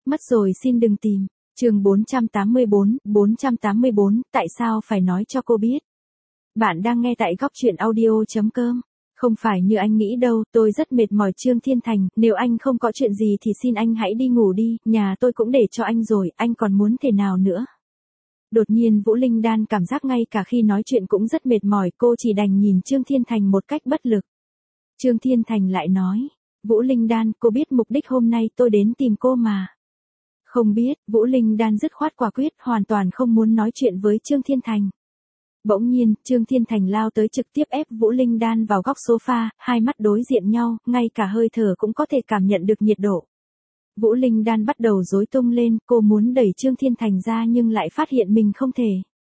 Mất rồi xin đừng tìm. Chương 484, tại sao phải nói cho cô biết? Bạn đang nghe tại góc truyện audio.com. Không phải như anh nghĩ đâu, tôi rất mệt mỏi Trương Thiên Thành, nếu anh không có chuyện gì thì xin anh hãy đi ngủ đi, nhà tôi cũng để cho anh rồi, anh còn muốn thế nào nữa? Đột nhiên Vũ Linh Đan cảm giác ngay cả khi nói chuyện cũng rất mệt mỏi, cô chỉ đành nhìn Trương Thiên Thành một cách bất lực. Trương Thiên Thành lại nói, Vũ Linh Đan, cô biết mục đích hôm nay tôi đến tìm cô mà. Không biết, Vũ Linh Đan dứt khoát quả quyết, hoàn toàn không muốn nói chuyện với Trương Thiên Thành. Bỗng nhiên, Trương Thiên Thành lao tới trực tiếp ép Vũ Linh Đan vào góc sofa, hai mắt đối diện nhau, ngay cả hơi thở cũng có thể cảm nhận được nhiệt độ. Vũ Linh Đan bắt đầu rối tung lên, cô muốn đẩy Trương Thiên Thành ra nhưng lại phát hiện mình không thể.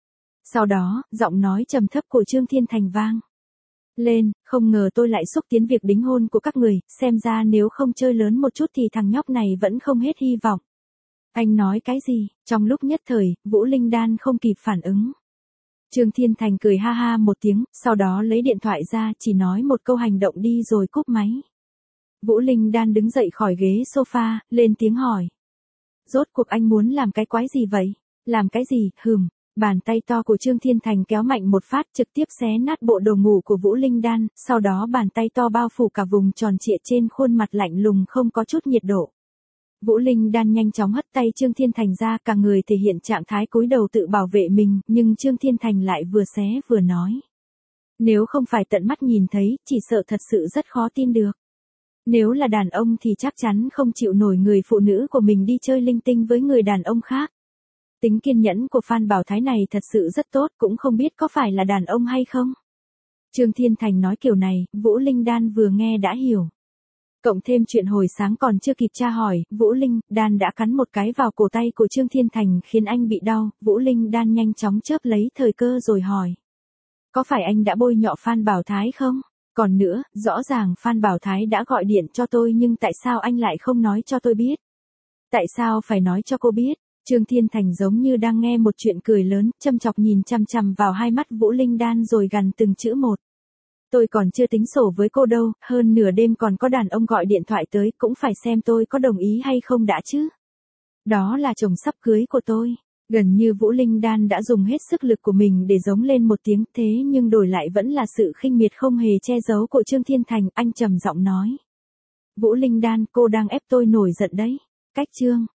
Sau đó, giọng nói trầm thấp của Trương Thiên Thành vang lên, không ngờ tôi lại xúc tiến việc đính hôn của các người, xem ra nếu không chơi lớn một chút thì thằng nhóc này vẫn không hết hy vọng. Anh nói cái gì? Trong lúc nhất thời, Vũ Linh Đan không kịp phản ứng. Trương Thiên Thành cười ha ha một tiếng, sau đó lấy điện thoại ra, chỉ nói một câu hành động đi rồi cúp máy. Vũ Linh Đan đứng dậy khỏi ghế sofa, lên tiếng hỏi. Rốt cuộc anh muốn làm cái quái gì vậy? Làm cái gì? Bàn tay to của Trương Thiên Thành kéo mạnh một phát trực tiếp xé nát bộ đồ ngủ của Vũ Linh Đan, sau đó bàn tay to bao phủ cả vùng tròn trịa trên khuôn mặt lạnh lùng không có chút nhiệt độ. Vũ Linh Đan nhanh chóng hất tay Trương Thiên Thành ra, cả người thể hiện trạng thái cúi đầu tự bảo vệ mình, nhưng Trương Thiên Thành lại vừa xé vừa nói. Nếu không phải tận mắt nhìn thấy, chỉ sợ thật sự rất khó tin được. Nếu là đàn ông thì chắc chắn không chịu nổi người phụ nữ của mình đi chơi linh tinh với người đàn ông khác. Tính kiên nhẫn của Phan Bảo Thái này thật sự rất tốt, cũng không biết có phải là đàn ông hay không. Trương Thiên Thành nói kiểu này, Vũ Linh Đan vừa nghe đã hiểu. Cộng thêm chuyện hồi sáng còn chưa kịp tra hỏi, Vũ Linh Đan đã cắn một cái vào cổ tay của Trương Thiên Thành khiến anh bị đau, Vũ Linh Đan nhanh chóng chớp lấy thời cơ rồi hỏi. Có phải anh đã bôi nhọ Phan Bảo Thái không? Còn nữa, rõ ràng Phan Bảo Thái đã gọi điện cho tôi nhưng tại sao anh lại không nói cho tôi biết? Tại sao phải nói cho cô biết? Trương Thiên Thành giống như đang nghe một chuyện cười lớn, châm chọc nhìn chằm chằm vào hai mắt Vũ Linh Đan rồi gằn từng chữ một. Tôi còn chưa tính sổ với cô đâu, hơn nửa đêm còn có đàn ông gọi điện thoại tới, cũng phải xem tôi có đồng ý hay không đã chứ. Đó là chồng sắp cưới của tôi. Gần như Vũ Linh Đan đã dùng hết sức lực của mình để giống lên một tiếng, thế nhưng đổi lại vẫn là sự khinh miệt không hề che giấu của Trương Thiên Thành, anh trầm giọng nói. Vũ Linh Đan, cô đang ép tôi nổi giận đấy. Cách Trương